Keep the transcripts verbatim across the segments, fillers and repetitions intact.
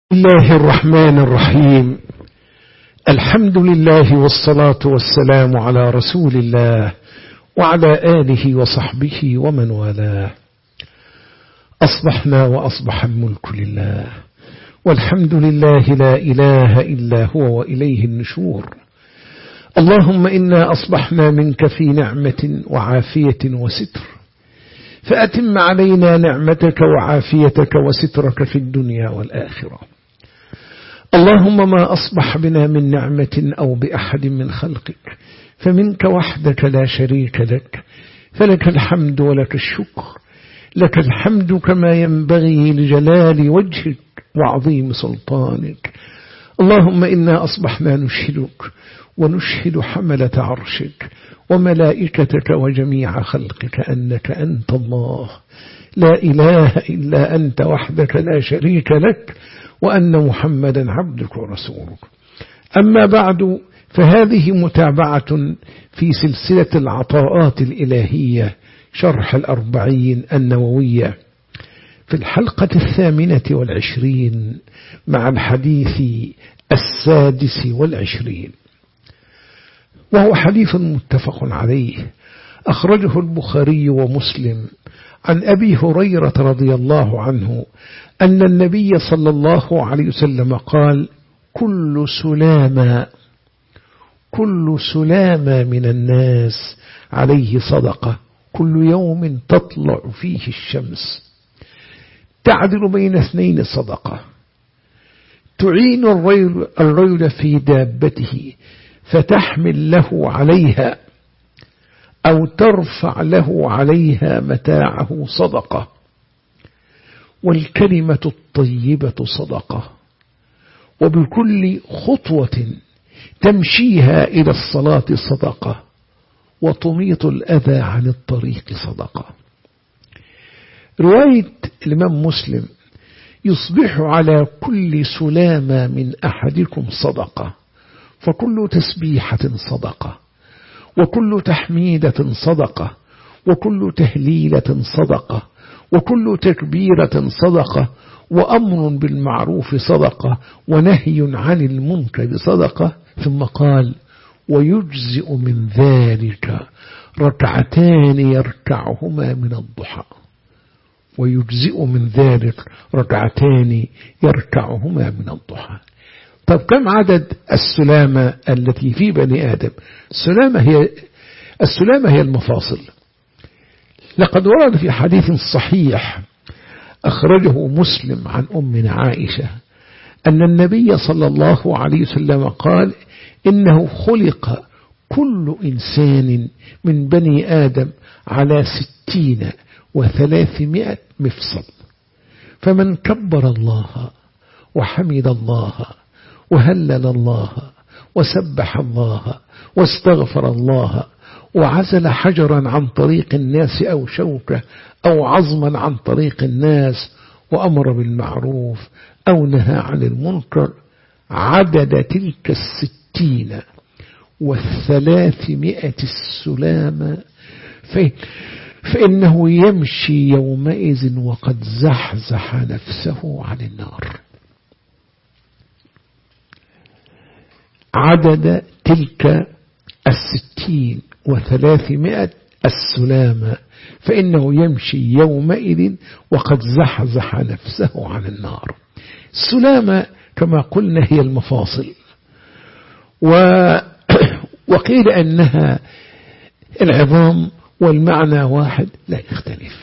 الله الرحمن الرحيم. الحمد لله والصلاة والسلام على رسول الله وعلى آله وصحبه ومن والاه. أصبحنا وأصبح الملك لله، والحمد لله لا إله إلا هو وإليه النشور. اللهم إنا أصبحنا منك في نعمة وعافية وستر، فأتم علينا نعمتك وعافيتك وسترك في الدنيا والآخرة. اللهم ما أصبح بنا من نعمة أو بأحد من خلقك فمنك وحدك لا شريك لك، فلك الحمد ولك الشكر. لك الحمد كما ينبغي لجلال وجهك وعظيم سلطانك. اللهم إنا أصبحنا نشهدك ونشهد حملة عرشك وملائكتك وجميع خلقك أنك أنت الله لا إله إلا أنت وحدك لا شريك لك، وأن محمدا عبدك ورسولك. أما بعد، فهذه متابعة في سلسلة العطاءات الإلهية شرح الأربعين النووية، في الحلقة الثامنة والعشرين مع الحديث السادس والعشرين، وهو حديث متفق عليه أخرجه البخاري ومسلم عن أبي هريرة رضي الله عنه أن النبي صلى الله عليه وسلم قال: كل سلامة كل سلامة من الناس عليه صدقة، كل يوم تطلع فيه الشمس، تعدل بين اثنين صدقة، تعين الرجل, الرجل في دابته فتحمل له عليها أو ترفع له عليها متاعه صدقة، والكلمة الطيبة صدقة، وبكل خطوة تمشيها إلى الصلاة صدقة، وتميط الأذى عن الطريق صدقة. رواية الإمام مسلم: يصبح على كل سلامة من أحدكم صدقة، فكل تسبيحة صدقة، وكل تحميدة صدقة، وكل تهليلة صدقة، وكل تكبيرة صدقة، وأمر بالمعروف صدقة، ونهي عن المنكر صدقة. ثم قال: ويجزئ من ذلك ركعتان يركعهما من الضحى ويجزئ من ذلك ركعتان يركعهما من الضحى. طب كم عدد السلامة التي في بني آدم؟ السلامة هي السلامة هي المفاصل. لقد ورد في حديث صحيح أخرجه مسلم عن أمنا عائشة أن النبي صلى الله عليه وسلم قال: إنه خلق كل إنسان من بني آدم على ستين وثلاثمائة مفصل، فمن كبر الله وحمد الله وهلل الله وسبح الله واستغفر الله وعزل حجرا عن طريق الناس أو شوكة أو عظما عن طريق الناس وأمر بالمعروف أو نهى عن المنكر عدد تلك الستين والثلاثمائة السلامة فإنه يمشي يومئذ وقد زحزح نفسه عن النار. عدد تلك الستين وثلاثمائة السلامة فإنه يمشي يومئذ وقد زحزح نفسه عن النار. السلامة كما قلنا هي المفاصل، و... وقيل أنها العظام، والمعنى واحد لا يختلف.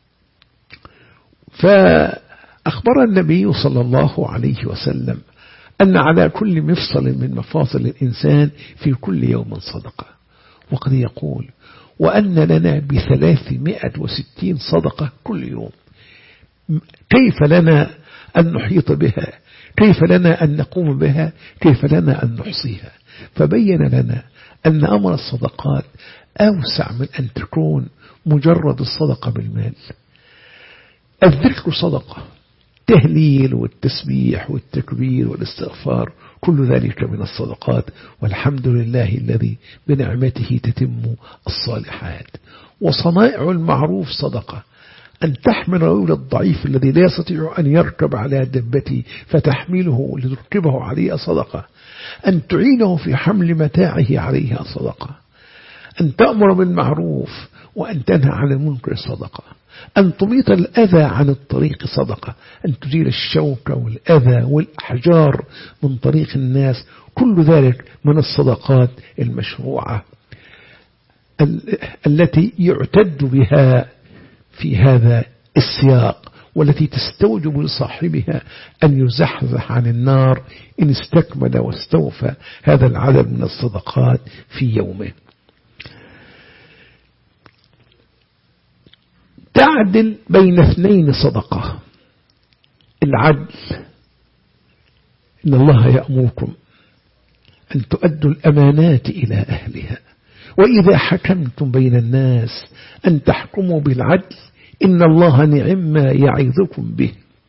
فأخبر النبي صلى الله عليه وسلم أن على كل مفصل من مفاصل الإنسان في كل يوم صدقة، وقد يقول: وأن لنا بثلاثمائة وستين صدقة كل يوم. كيف لنا أن نحيط بها؟ كيف لنا أن نقوم بها؟ كيف لنا أن نحصيها؟ فبين لنا أن أمر الصدقات أوسع من أن تكون مجرد الصدقة بالمال. الذكر صدقة، التهليل والتسبيح والتكبير والاستغفار، كل ذلك من الصدقات، والحمد لله الذي بنعمته تتم الصالحات. وصنائع المعروف صدقة، أن تحمل الرجل الضعيف الذي لا يستطيع أن يركب على دبته فتحمله لتركبه عليها صدقة، أن تعينه في حمل متاعه عليها صدقة، أن تأمر بالمعروف وأن تنهى عن المنكر صدقة، أن تميط الأذى عن الطريق صدقة، أن تزيل الشوك والأذى والأحجار من طريق الناس، كل ذلك من الصدقات المشروعة التي يعتد بها في هذا السياق، والتي تستوجب لصاحبها أن يزحزح عن النار إن استكمل واستوفى هذا العدد من الصدقات في يومه. تعدل بين اثنين صدقة. العدل، إن الله يأمركم أن تؤدوا الأمانات إلى أهلها، وإذا حكمتم بين الناس أن تحكموا بالعدل، إن الله نعم ما يعظكم به.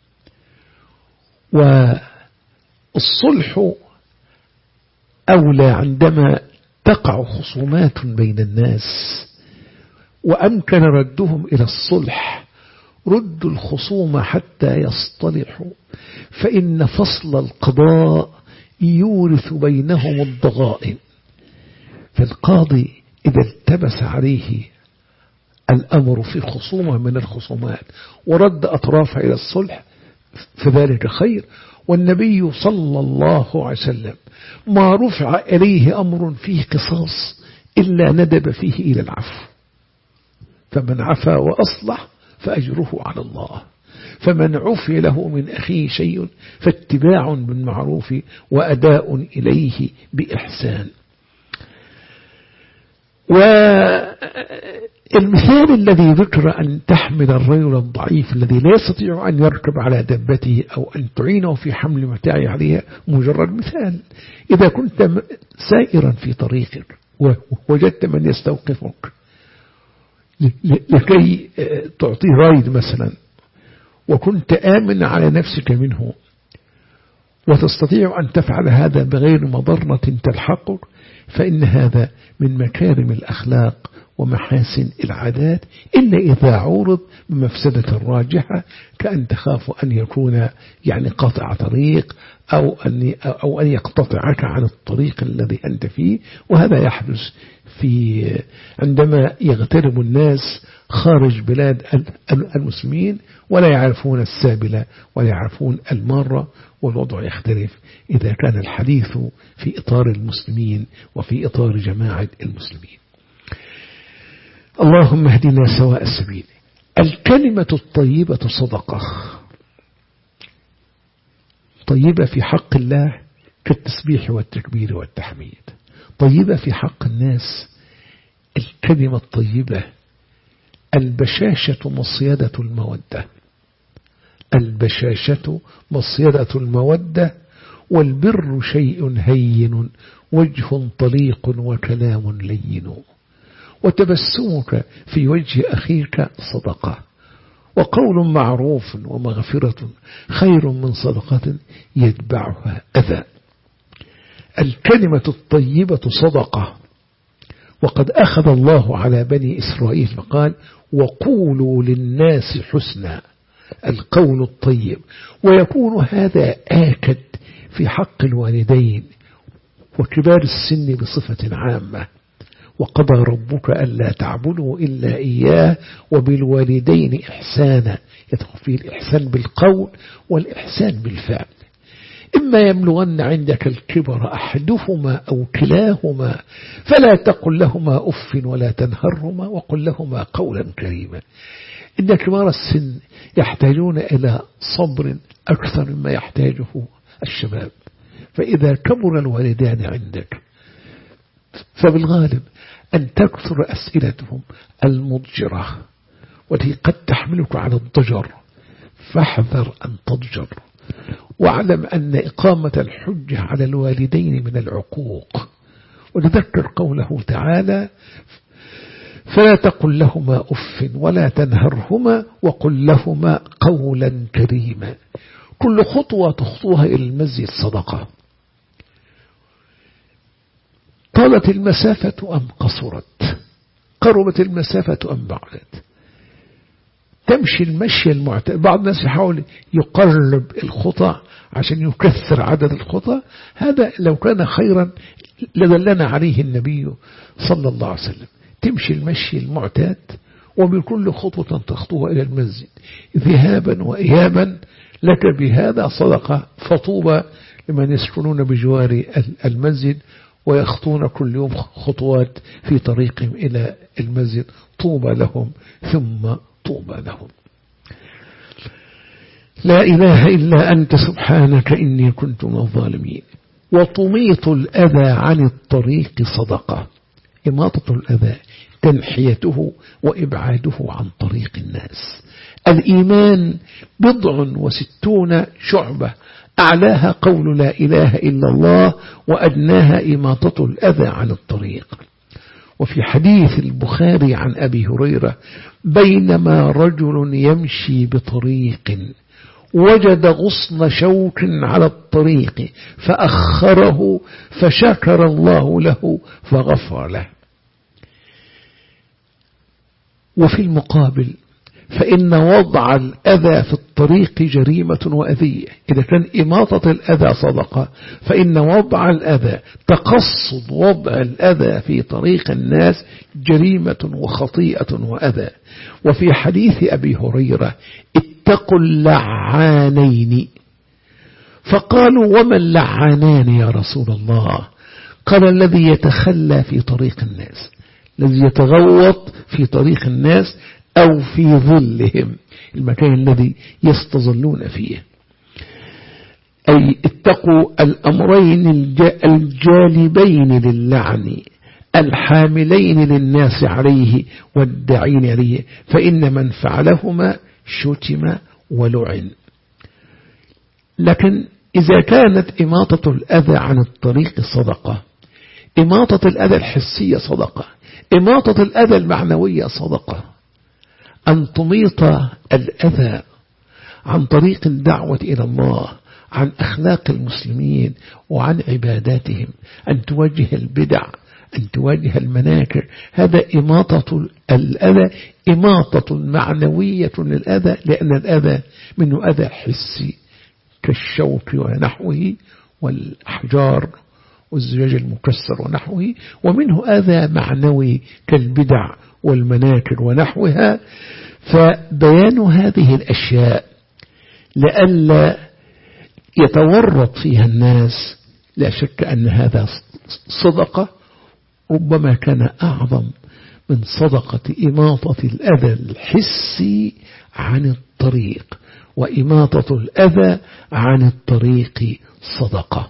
والصلح أولى عندما تقع خصومات بين الناس وأمكن ردهم إلى الصلح. ردوا الخصوم حتى يصطلحوا، فإن فصل القضاء يورث بينهم الضغائن. فالقاضي إذا التبس عليه الأمر في خصومة من الخصومات ورد أطرافها إلى الصلح فذلك خير. والنبي صلى الله عليه وسلم ما رفع إليه أمر فيه قصاص إلا ندب فيه إلى العفو، فمن عفا وأصلح فأجره على الله، فمن عفي له من أخيه شيء فاتباع بالمعروف وأداء إليه بإحسان. والمثال الذي ذكر أن تحمل الرجل الضعيف الذي لا يستطيع أن يركب على دبته أو أن تعينه في حمل متاعه عليها مجرد مثال. إذا كنت سائرا في طريقك ووجدت من يستوقفك لكي تعطيه رايد مثلا، وكنت آمن على نفسك منه وتستطيع أن تفعل هذا بغير مضرة تلحقك، فإن هذا من مكارم الأخلاق ومحاسن العادات، إلا إذا عورض بمفسدة راجحة كأن تخاف أن يكون يعني قاطع طريق أو أن أو أن يقتطعك عن الطريق الذي أنت فيه. وهذا يحدث في عندما يغترب الناس خارج بلاد المسلمين ولا يعرفون السابلة ولا يعرفون المارة، والوضع يختلف إذا كان الحديث في إطار المسلمين وفي إطار جماعة المسلمين. اللهم اهدنا سواء السبيل. الكلمة الطيبة صدقة، طيبة في حق الله كالتسبيح والتكبير والتحميد، طيبة في حق الناس الكلمة الطيبة. البشاشة مصيدة المودة، البشاشة مصيدة المودة، والبر شيء هين وجه طليق وكلام لين، وتبسمك في وجه أخيك صدقة، وقول معروف ومغفرة خير من صدقة يتبعها أذى. الكلمة الطيبة صدقة. وقد أخذ الله على بني إسرائيل فقال وقولوا للناس حسنا، القول الطيب. ويكون هذا آكد في حق الوالدين وكبار السن بصفة عامة. وقضى ربك ألا تعبدوا إلا إياه وبالوالدين إحسانا، يدخل فيه الإحسان بالقول والإحسان بالفعل. إما يبلغن عندك الكبر أحدهما أو كلاهما فلا تقل لهما أف ولا تنهرهما وقل لهما قولا كريما. إن كبار السن يحتاجون إلى صبر أكثر مما يحتاجه الشباب، فإذا كبر الوالدان عندك فبالغالب أن تكثر أسئلتهم المضجرة والتي قد تحملك على الضجر، فاحذر أن تضجر. واعلم أن إقامة الحجة على الوالدين من العقوق. وتذكر قوله تعالى فلا تقل لهما أف ولا تنهرهما وقل لهما قولا كريما. كل خطوة تخطوها إلى المسجد صدقة. طالت المسافة أم قصرت، قربت المسافة أم بعدت، تمشي المشي المعتاد. بعض الناس يحاول يقرب الخطى عشان يكثر عدد الخطى، هذا لو كان خيرا لدلنا عليه النبي صلى الله عليه وسلم. تمشي المشي المعتاد، وبكل خطوة تخطوها إلى المسجد ذهابا وإيابا لك بهذا صدقة، فطوبى لمن يسكنون بجوار المسجد ويخطون كل يوم خطوات في طريقهم إلى المسجد، طوبى لهم ثم طوبى لهم. لا إله إلا أنت سبحانك إني كنت من الظالمين. وتميط الأذى عن الطريق صدقة. إماطة الأذى تنحيته وإبعاده عن طريق الناس. الإيمان بضع وستون شعبة، أعلاها قول لا إله إلا الله، وأدناها إماطة الأذى عن الطريق. وفي حديث البخاري عن أبي هريرة: بينما رجل يمشي بطريق وجد غصن شوك على الطريق فأخره فشكر الله له فغفر له. وفي المقابل فإن وضع الأذى في الطريق جريمة وأذية. إذا كان إماطة الأذى صدقة، فإن وضع الأذى، تقصد وضع الأذى في طريق الناس جريمة وخطيئة وأذى. وفي حديث أبي هريرة: اتقوا اللعانين. فقالوا: وما اللعانان يا رسول الله؟ قال: الذي يتخلى في طريق الناس، الذي يتغوط في طريق الناس أو في ظلهم، المكان الذي يستظلون فيه. أي اتقوا الأمرين الجالبين للعن الحاملين للناس عليه والداعين عليه، فإن من فعلهما شتم ولعن. لكن إذا كانت إماطة الأذى عن الطريق صدقة، إماطة الأذى الحسية صدقة، إماطة الأذى المعنوية صدقة. أن تميط الأذى عن طريق الدعوة إلى الله، عن أخلاق المسلمين وعن عباداتهم، أن تواجه البدع، أن تواجه المناكر، هذا إماطة الأذى، إماطة معنوية للأذى، لأن الأذى منه أذى حسي كالشوك ونحوه والأحجار والزجاج المكسر ونحوه، ومنه أذى معنوي كالبدع والمناكر ونحوها. فبيان هذه الأشياء لئلا يتورط فيها الناس، لا شك أن هذا صدقة ربما كان أعظم من صدقة إماطة الأذى الحسي عن الطريق، وإماطة الأذى عن الطريق صدقة.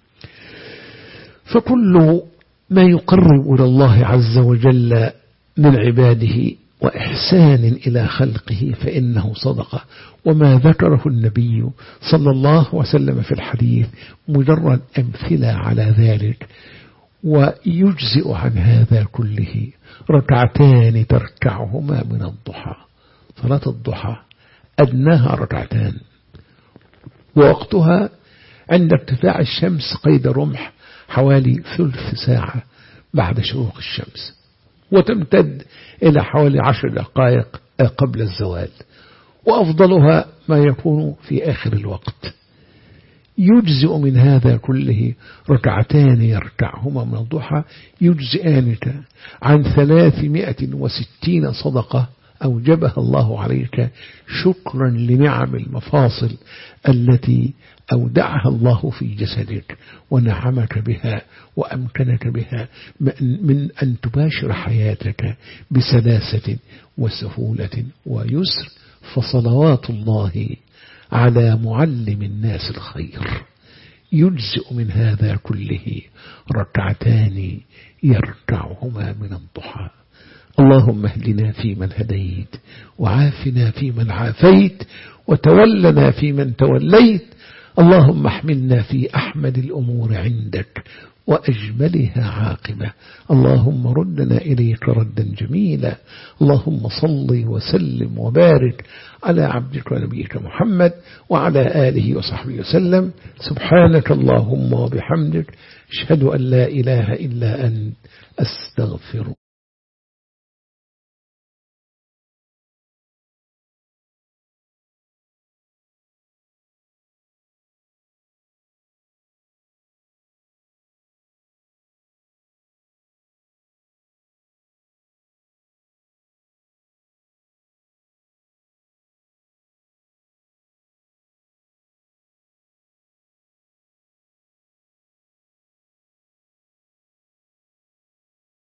فكل ما يقرب إلى الله عز وجل من عباده وإحسان إلى خلقه فإنه صدقة. وما ذكره النبي صلى الله عليه وسلم في الحديث مجرد أمثلة على ذلك. ويجزئ عن هذا كله ركعتان تركعهما من الضحى. صلاة الضحى أدناها ركعتان، ووقتها عند ارتفاع الشمس قيد رمح حوالي ثلث ساعة بعد شروق الشمس، وتمتد إلى حوالي عشر دقائق قبل الزوال، وأفضلها ما يكون في آخر الوقت. يجزئ من هذا كله ركعتان يركعهما من الضحى، يجزئانك عن ثلاثمائة وستين صدقة أوجبها الله عليك شكرا لنعم المفاصل التي أودعها الله في جسدك ونعمك بها وأمكنك بها من أن تباشر حياتك بسلاسة وسهولة ويسر. فصلوات الله على معلم الناس الخير. يجزئ من هذا كله ركعتان يركعهما من الضحى. اللهم اهدنا فيمن هديت، وعافنا فيمن عافيت، وتولنا فيمن توليت. اللهم احملنا في أحمد الأمور عندك وأجملها عاقبة. اللهم ردنا إليك ردا جميلا. اللهم صل وسلم وبارك على عبدك ونبيك محمد وعلى آله وصحبه وسلم. سبحانك اللهم وبحمدك، أشهد أن لا إله إلا أنت، أستغفرك.